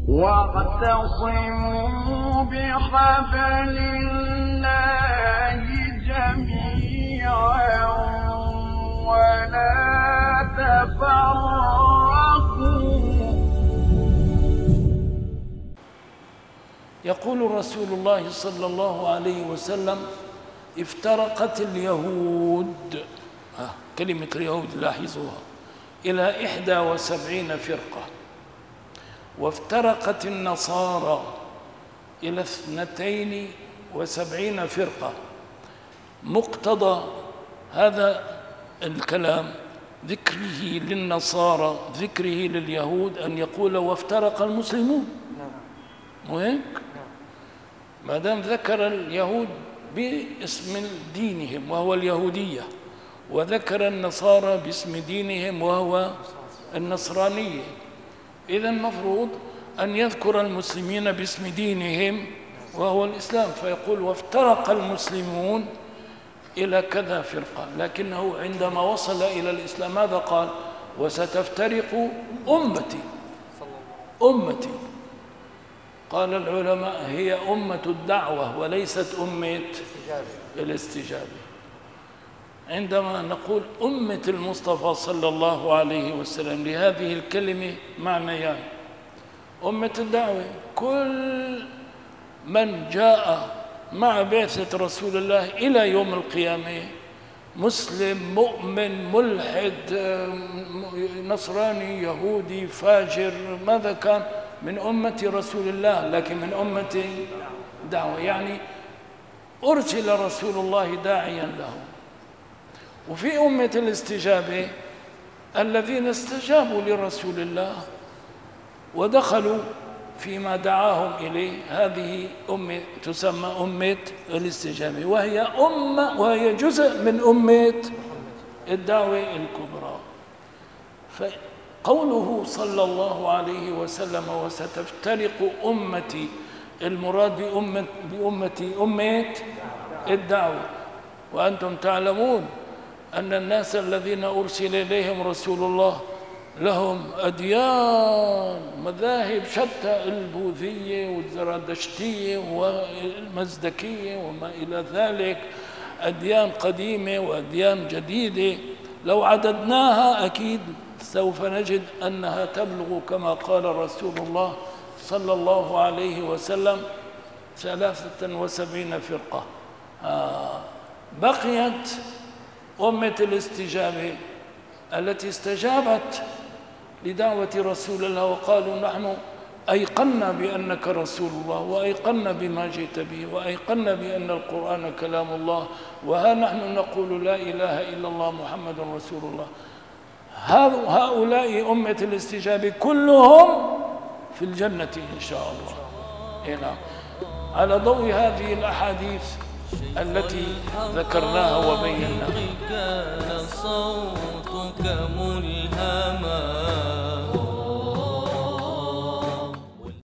واعتصموا بحبل الله جميعا ولا تفرقوا. يقول رسول الله صلى الله عليه وسلم: افترقت اليهود، كلمة اليهود لاحظوها، إلى 71 فرقة، وافترقت النصارى إلى 72 فرقة. مقتضى هذا الكلام ذكره للنصارى ذكره لليهود أن يقول وافترق المسلمون، مو هيك؟ ما دام ذكر اليهود باسم دينهم وهو اليهودية، وذكر النصارى باسم دينهم وهو النصرانية، إذا المفروض أن يذكر المسلمين باسم دينهم وهو الإسلام، فيقول وافترق المسلمون إلى كذا فرقة. لكنه عندما وصل إلى الإسلام ماذا قال؟ وستفترق أمتي. قال العلماء هي أمة الدعوة وليست أمة الاستجابة. عندما نقول أمة المصطفى صلى الله عليه وسلم لهذه الكلمة معنيان: أمة الدعوة كل من جاء مع بعثة رسول الله إلى يوم القيامة، مسلم مؤمن ملحد نصراني يهودي فاجر ماذا كان، من أمة رسول الله، لكن من أمة دعوة، يعني أرسل رسول الله داعيا له. وفي أمة الاستجابة الذين استجابوا لرسول الله ودخلوا فيما دعاهم إليه، هذه أمة تسمى أمة الاستجابة، وهي جزء من أمة الدعوة الكبرى. فقوله صلى الله عليه وسلم وستفترق أمتي، المراد بأمتي أمة الدعوة. وأنتم تعلمون أن الناس الذين أرسل إليهم رسول الله لهم أديان مذاهب شتى، البوذية والزرادشتية والمزدكية وما إلى ذلك، أديان قديمة وأديان جديدة. لو عددناها أكيد سوف نجد أنها تبلغ كما قال رسول الله صلى الله عليه وسلم 73 فرقة. بقيت أمة الاستجابة التي استجابت لدعوة رسول الله وقالوا نحن أيقنا بأنك رسول الله، وأيقنا بما جئت به، وأيقنا بأن القرآن كلام الله، وها نحن نقول لا إله إلا الله محمد رسول الله. هؤلاء أمة الاستجابة كلهم في الجنة إن شاء الله. هنا على ضوء هذه الأحاديث التي ذكرناها وبيناها.